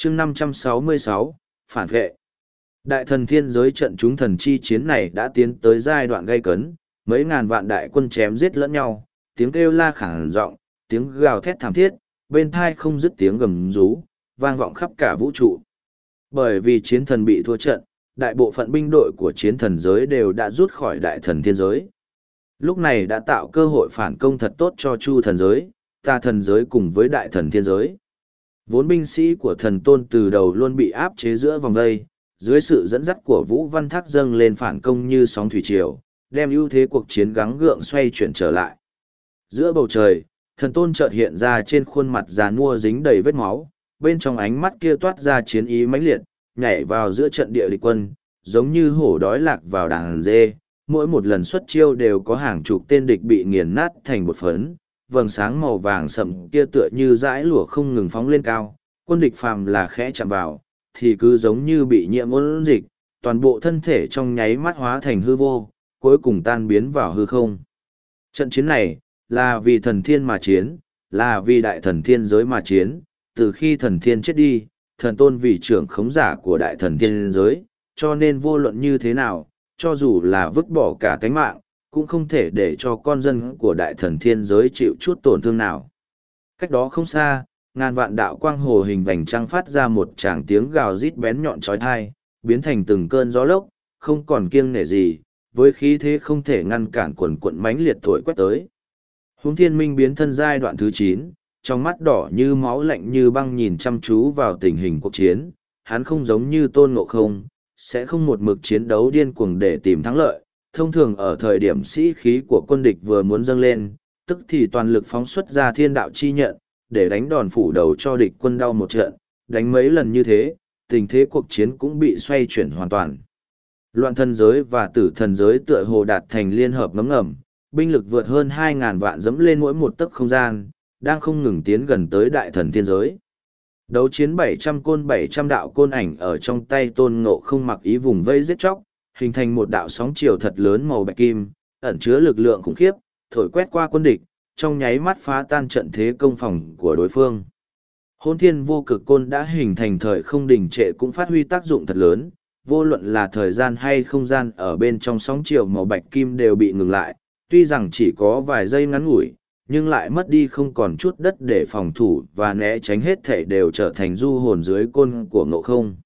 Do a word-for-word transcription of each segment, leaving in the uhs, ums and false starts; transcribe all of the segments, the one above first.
chương năm trăm sáu mươi sáu, phản vệ. Đại thần thiên giới trận chúng thần chi chiến này đã tiến tới giai đoạn gay cấn, mấy ngàn vạn đại quân chém giết lẫn nhau, tiếng kêu la khản giọng, tiếng gào thét thảm thiết, bên thai không dứt tiếng gầm rú, vang vọng khắp cả vũ trụ. Bởi vì chiến thần bị thua trận, đại bộ phận binh đội của chiến thần giới đều đã rút khỏi đại thần thiên giới. Lúc này đã tạo cơ hội phản công thật tốt cho Chu thần giới, Ta thần giới cùng với đại thần thiên giới. Vốn binh sĩ của thần tôn từ đầu luôn bị áp chế giữa vòng vây, dưới sự dẫn dắt của Vũ Văn Thác dâng lên phản công như sóng thủy triều, đem ưu thế cuộc chiến gắng gượng xoay chuyển trở lại. Giữa bầu trời, thần tôn chợt hiện ra trên khuôn mặt già nua dính đầy vết máu, bên trong ánh mắt kia toát ra chiến ý mãnh liệt, nhảy vào giữa trận địa địch quân, giống như hổ đói lạc vào đàn dê, mỗi một lần xuất chiêu đều có hàng chục tên địch bị nghiền nát thành bột phấn, vầng sáng màu vàng sậm kia tựa như dãi lửa không ngừng phóng lên cao, quân địch phàm là khẽ chạm vào, thì cứ giống như bị nhiễm ôn dịch, toàn bộ thân thể trong nháy mắt hóa thành hư vô, cuối cùng tan biến vào hư không. Trận chiến này, là vì thần thiên mà chiến, là vì đại thần thiên giới mà chiến, từ khi thần thiên chết đi, thần tôn vì trưởng khống giả của đại thần thiên giới, cho nên vô luận như thế nào, cho dù là vứt bỏ cả tánh mạng, cũng không thể để cho con dân của đại thần thiên giới chịu chút tổn thương nào. Cách đó không xa, ngàn vạn đạo quang hồ hình vành trăng phát ra một tràng tiếng gào rít bén nhọn trói thai, biến thành từng cơn gió lốc, không còn kiêng nể gì, với khí thế không thể ngăn cản quần quận mãnh liệt thổi quét tới. Huống thiên minh biến thân giai đoạn thứ chín, trong mắt đỏ như máu lạnh như băng nhìn chăm chú vào tình hình cuộc chiến, hắn không giống như Tôn Ngộ Không, sẽ không một mực chiến đấu điên cuồng để tìm thắng lợi. Thông thường ở thời điểm sĩ khí của quân địch vừa muốn dâng lên, tức thì toàn lực phóng xuất ra thiên đạo chi nhận, để đánh đòn phủ đầu cho địch quân đau một trận, đánh mấy lần như thế, tình thế cuộc chiến cũng bị xoay chuyển hoàn toàn. Loạn thần giới và tử thần giới tựa hồ đạt thành liên hợp ngấm ngầm, binh lực vượt hơn hai ngàn vạn dẫm lên mỗi một tấc không gian, đang không ngừng tiến gần tới đại thần thiên giới. Đấu chiến bảy trăm côn bảy trăm đạo côn ảnh ở trong tay Tôn Ngộ Không mặc ý vùng vây giết chóc, hình thành một đạo sóng chiều thật lớn màu bạch kim, ẩn chứa lực lượng khủng khiếp, thổi quét qua quân địch, trong nháy mắt phá tan trận thế công phòng của đối phương. Hôn thiên vô cực côn đã hình thành thời không đình trệ cũng phát huy tác dụng thật lớn, vô luận là thời gian hay không gian ở bên trong sóng chiều màu bạch kim đều bị ngừng lại, tuy rằng chỉ có vài giây ngắn ngủi, nhưng lại mất đi không còn chút đất để phòng thủ và né tránh hết thể đều trở thành du hồn dưới côn của Ngộ Không.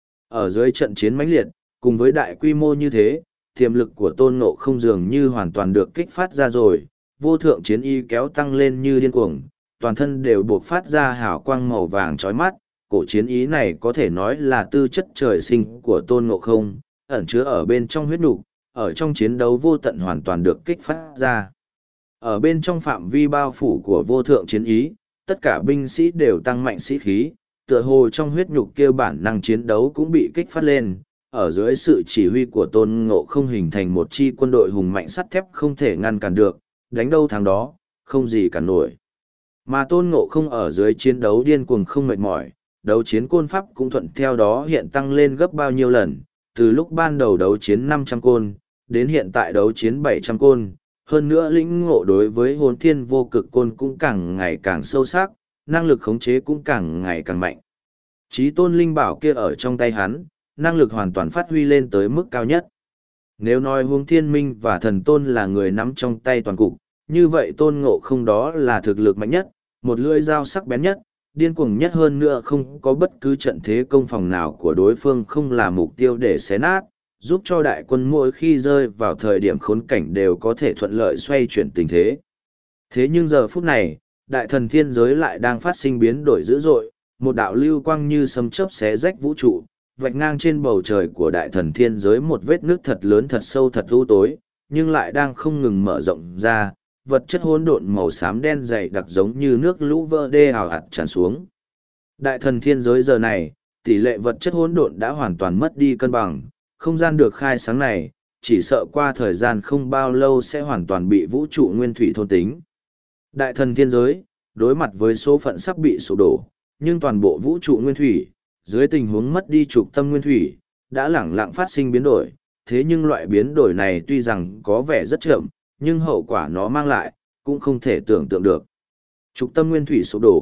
Ở dưới trận chiến mãnh liệt, cùng với đại quy mô như thế, tiềm lực của Tôn Ngộ Không dường như hoàn toàn được kích phát ra rồi, vô thượng chiến y kéo tăng lên như điên cuồng, toàn thân đều buộc phát ra hào quang màu vàng chói mắt, cổ chiến ý này có thể nói là tư chất trời sinh của Tôn Ngộ Không, ẩn chứa ở bên trong huyết nục, ở trong chiến đấu vô tận hoàn toàn được kích phát ra. Ở bên trong phạm vi bao phủ của vô thượng chiến ý, tất cả binh sĩ đều tăng mạnh sĩ khí, tựa hồ trong huyết nhục kia bản năng chiến đấu cũng bị kích phát lên, ở dưới sự chỉ huy của Tôn Ngộ Không hình thành một chi quân đội hùng mạnh sắt thép không thể ngăn cản được, đánh đâu thắng đó, không gì cản nổi. Mà Tôn Ngộ Không ở dưới chiến đấu điên cuồng không mệt mỏi, đấu chiến côn pháp cũng thuận theo đó hiện tăng lên gấp bao nhiêu lần, từ lúc ban đầu đấu chiến năm trăm côn, đến hiện tại đấu chiến bảy trăm côn, hơn nữa lĩnh ngộ đối với hồn thiên vô cực côn cũng càng ngày càng sâu sắc, năng lực khống chế cũng càng ngày càng mạnh. Chí tôn linh bảo kia ở trong tay hắn, năng lực hoàn toàn phát huy lên tới mức cao nhất. Nếu nói Huống Thiên Minh và Thần Tôn là người nắm trong tay toàn cục, như vậy Tôn Ngộ Không đó là thực lực mạnh nhất, một lưỡi dao sắc bén nhất, điên cuồng nhất hơn nữa, không có bất cứ trận thế công phòng nào của đối phương không là mục tiêu để xé nát, giúp cho đại quân mỗi khi rơi vào thời điểm khốn cảnh đều có thể thuận lợi xoay chuyển tình thế. Thế nhưng giờ phút này, đại thần thiên giới lại đang phát sinh biến đổi dữ dội, một đạo lưu quang như sấm chớp xé rách vũ trụ, vạch ngang trên bầu trời của đại thần thiên giới một vết nước thật lớn thật sâu thật u tối, nhưng lại đang không ngừng mở rộng ra, vật chất hỗn độn màu xám đen dày đặc giống như nước lũ vỡ đê ào ạt tràn xuống. Đại thần thiên giới giờ này, tỷ lệ vật chất hỗn độn đã hoàn toàn mất đi cân bằng, không gian được khai sáng này, chỉ sợ qua thời gian không bao lâu sẽ hoàn toàn bị vũ trụ nguyên thủy thôn tính. Đại thần thiên giới, đối mặt với số phận sắp bị sụp đổ, nhưng toàn bộ vũ trụ nguyên thủy, dưới tình huống mất đi trục tâm nguyên thủy, đã lẳng lặng phát sinh biến đổi, thế nhưng loại biến đổi này tuy rằng có vẻ rất chậm, nhưng hậu quả nó mang lại, cũng không thể tưởng tượng được. Trục tâm nguyên thủy sụp đổ,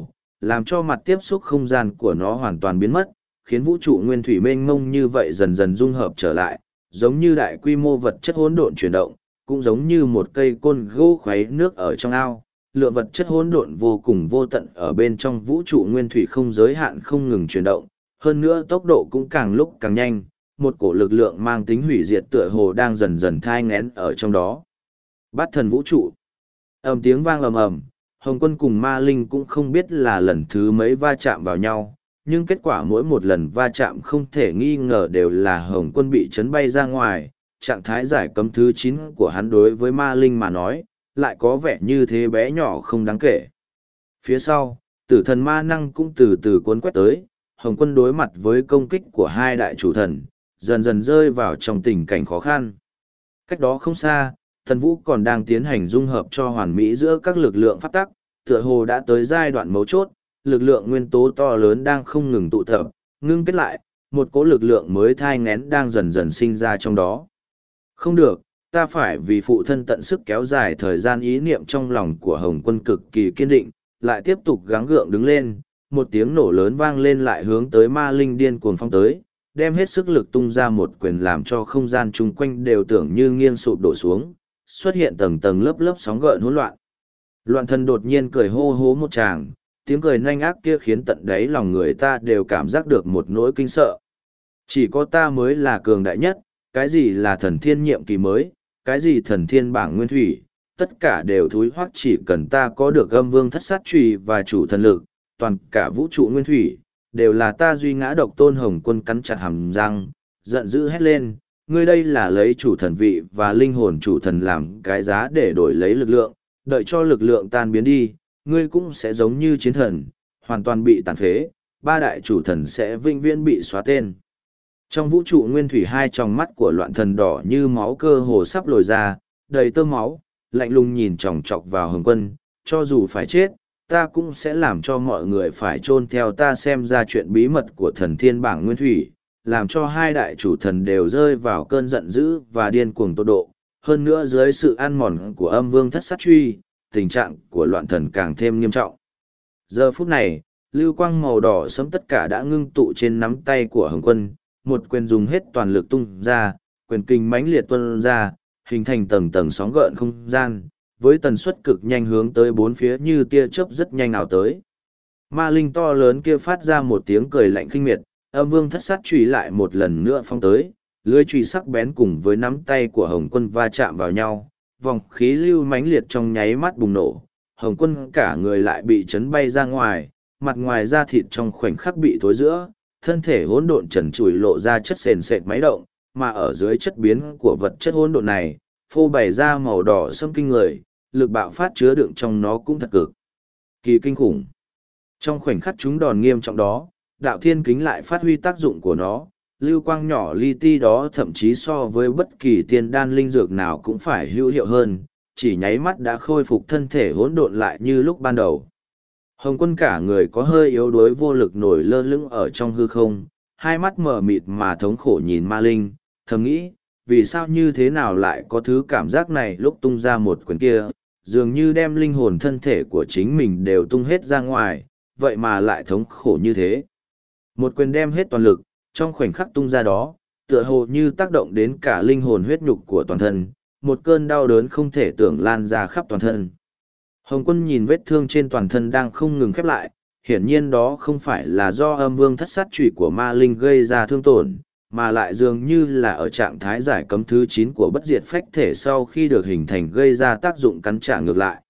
làm cho mặt tiếp xúc không gian của nó hoàn toàn biến mất, khiến vũ trụ nguyên thủy mênh mông như vậy dần dần dung hợp trở lại, giống như đại quy mô vật chất hỗn độn chuyển động, cũng giống như một cây côn gỗ khuấy nước ở trong ao, lượng vật chất hỗn độn vô cùng vô tận ở bên trong vũ trụ nguyên thủy không giới hạn không ngừng chuyển động, hơn nữa tốc độ cũng càng lúc càng nhanh, một cổ lực lượng mang tính hủy diệt tựa hồ đang dần dần thai nghén ở trong đó. Bát thần vũ trụ. Ầm tiếng vang ầm ầm, Hồng Quân cùng Ma Linh cũng không biết là lần thứ mấy va chạm vào nhau, nhưng kết quả mỗi một lần va chạm không thể nghi ngờ đều là Hồng Quân bị chấn bay ra ngoài, trạng thái giải cấm thứ chín của hắn đối với Ma Linh mà nói, lại có vẻ như thế bé nhỏ không đáng kể. Phía sau, tử thần ma năng cũng từ từ cuốn quét tới, Hồng Quân đối mặt với công kích của hai đại chủ thần, dần dần rơi vào trong tình cảnh khó khăn. Cách đó không xa, thần vũ còn đang tiến hành dung hợp cho hoàn mỹ giữa các lực lượng pháp tắc, tựa hồ đã tới giai đoạn mấu chốt, lực lượng nguyên tố to lớn đang không ngừng tụ tập, ngưng kết lại, một cỗ lực lượng mới thai ngén đang dần dần sinh ra trong đó. Không được, ta phải vì phụ thân tận sức kéo dài thời gian. Ý niệm trong lòng của Hồng Quân cực kỳ kiên định, lại tiếp tục gắng gượng đứng lên, một tiếng nổ lớn vang lên lại hướng tới Ma Linh điên cuồng phong tới, đem hết sức lực tung ra một quyền làm cho không gian chung quanh đều tưởng như nghiêng sụp đổ xuống, xuất hiện tầng tầng lớp lớp sóng gợn hỗn loạn. Loạn thần đột nhiên cười hô hố một tràng, tiếng cười nhanh ác kia khiến tận đáy lòng người ta đều cảm giác được một nỗi kinh sợ. Chỉ có ta mới là cường đại nhất, cái gì là thần thiên nhiệm kỳ mới, cái gì thần thiên bảng nguyên thủy, tất cả đều thúi hoắc, chỉ cần ta có được âm vương thất sát trùy và chủ thần lực, toàn cả vũ trụ nguyên thủy, đều là ta duy ngã độc tôn. Hồng Quân cắn chặt hàm răng, giận dữ hét lên, ngươi đây là lấy chủ thần vị và linh hồn chủ thần làm cái giá để đổi lấy lực lượng, đợi cho lực lượng tan biến đi, ngươi cũng sẽ giống như chiến thần, hoàn toàn bị tàn phế, ba đại chủ thần sẽ vĩnh viễn bị xóa tên. Trong vũ trụ nguyên thủy, hai tròng mắt của loạn thần đỏ như máu cơ hồ sắp lồi ra, đầy tơ máu, lạnh lùng nhìn chòng chọc vào Hồng Quân, cho dù phải chết, ta cũng sẽ làm cho mọi người phải chôn theo ta xem ra chuyện bí mật của thần thiên bảng nguyên thủy, làm cho hai đại chủ thần đều rơi vào cơn giận dữ và điên cuồng tột độ. Hơn nữa dưới sự ăn mòn của âm vương thất sát truy, tình trạng của loạn thần càng thêm nghiêm trọng. Giờ phút này, lưu quang màu đỏ sẫm tất cả đã ngưng tụ trên nắm tay của Hồng Quân, một quyền dùng hết toàn lực tung ra, quyền kinh mãnh liệt tuôn ra, hình thành tầng tầng sóng gợn không gian, với tần suất cực nhanh hướng tới bốn phía như tia chớp rất nhanh nào tới. Ma Linh to lớn kia phát ra một tiếng cười lạnh khinh miệt, âm vương thất sát chùy lại một lần nữa phong tới, lưới chùy sắc bén cùng với nắm tay của Hồng Quân va chạm vào nhau, vòng khí lưu mãnh liệt trong nháy mắt bùng nổ, Hồng Quân cả người lại bị chấn bay ra ngoài, mặt ngoài da thịt trong khoảnh khắc bị thối rữa, thân thể hỗn độn trần trụi lộ ra chất sền sệt máy động, mà ở dưới chất biến của vật chất hỗn độn này, phô bày ra màu đỏ sẫm kinh người, lực bạo phát chứa đựng trong nó cũng thật cực kỳ kinh khủng. Trong khoảnh khắc chúng đòn nghiêm trọng đó, đạo thiên kính lại phát huy tác dụng của nó, lưu quang nhỏ li ti đó thậm chí so với bất kỳ tiên đan linh dược nào cũng phải hữu hiệu hơn, chỉ nháy mắt đã khôi phục thân thể hỗn độn lại như lúc ban đầu. Hồng Quân cả người có hơi yếu đuối vô lực nổi lơ lửng ở trong hư không, hai mắt mờ mịt mà thống khổ nhìn Ma Linh, thầm nghĩ, vì sao như thế nào lại có thứ cảm giác này lúc tung ra một quyền kia, dường như đem linh hồn thân thể của chính mình đều tung hết ra ngoài, vậy mà lại thống khổ như thế. Một quyền đem hết toàn lực, trong khoảnh khắc tung ra đó, tựa hồ như tác động đến cả linh hồn huyết nhục của toàn thân, một cơn đau đớn không thể tưởng lan ra khắp toàn thân. Hồng Quân nhìn vết thương trên toàn thân đang không ngừng khép lại, hiển nhiên đó không phải là do âm vương thất sát chủy của Ma Linh gây ra thương tổn, mà lại dường như là ở trạng thái giải cấm thứ chín của bất diệt phách thể sau khi được hình thành gây ra tác dụng cắn trả ngược lại.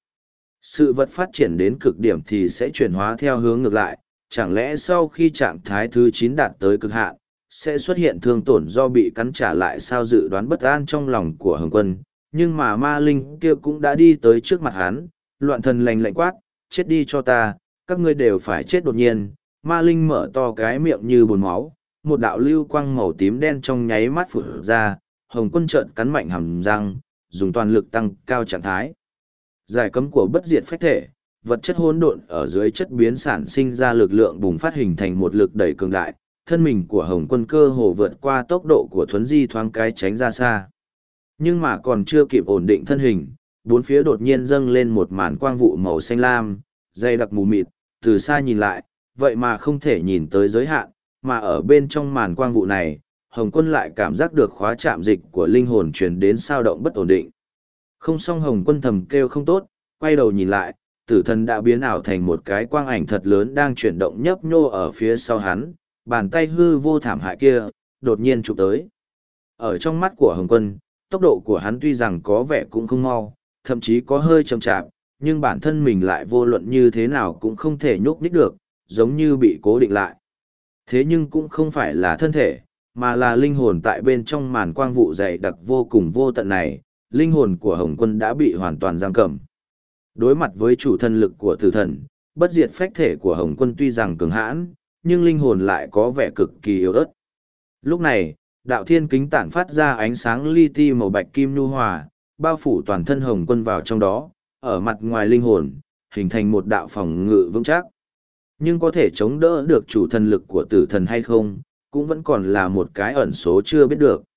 Sự vật phát triển đến cực điểm thì sẽ chuyển hóa theo hướng ngược lại, chẳng lẽ sau khi trạng thái thứ chín đạt tới cực hạn, sẽ xuất hiện thương tổn do bị cắn trả lại sao? Dự đoán bất an trong lòng của Hồng Quân, nhưng mà Ma Linh kia cũng đã đi tới trước mặt hắn, loạn thần lành lạnh quát, chết đi cho ta, các ngươi đều phải chết đột nhiên. Ma Linh mở to cái miệng như bồn máu, một đạo lưu quang màu tím đen trong nháy mắt phụt ra, Hồng Quân trợn cắn mạnh hàm răng, dùng toàn lực tăng cao trạng thái giải cấm của bất diệt phách thể, vật chất hỗn độn ở dưới chất biến sản sinh ra lực lượng bùng phát hình thành một lực đẩy cường đại, thân mình của Hồng Quân cơ hồ vượt qua tốc độ của thuấn di thoáng cái tránh ra xa. Nhưng mà còn chưa kịp ổn định thân hình, bốn phía đột nhiên dâng lên một màn quang vụ màu xanh lam, dày đặc mù mịt, từ xa nhìn lại, vậy mà không thể nhìn tới giới hạn, mà ở bên trong màn quang vụ này, Hồng Quân lại cảm giác được khóa chạm dịch của linh hồn truyền đến sao động bất ổn định. Không xong, Hồng Quân thầm kêu không tốt, quay đầu nhìn lại, tử thần đã biến ảo thành một cái quang ảnh thật lớn đang chuyển động nhấp nhô ở phía sau hắn, bàn tay hư vô thảm hại kia, đột nhiên chụp tới. Ở trong mắt của Hồng Quân, tốc độ của hắn tuy rằng có vẻ cũng không mau, thậm chí có hơi chậm chạp, nhưng bản thân mình lại vô luận như thế nào cũng không thể nhúc nhích được, giống như bị cố định lại. Thế nhưng cũng không phải là thân thể, mà là linh hồn tại bên trong màn quang vụ dày đặc vô cùng vô tận này, linh hồn của Hồng Quân đã bị hoàn toàn giam cầm. Đối mặt với chủ thần lực của tử thần, bất diệt phách thể của Hồng Quân tuy rằng cường hãn, nhưng linh hồn lại có vẻ cực kỳ yếu ớt. Lúc này, đạo thiên kính tản phát ra ánh sáng li ti màu bạch kim nhu hòa, bao phủ toàn thân Hồng Quân vào trong đó, ở mặt ngoài linh hồn, hình thành một đạo phòng ngự vững chắc. Nhưng có thể chống đỡ được chủ thần lực của tử thần hay không, cũng vẫn còn là một cái ẩn số chưa biết được.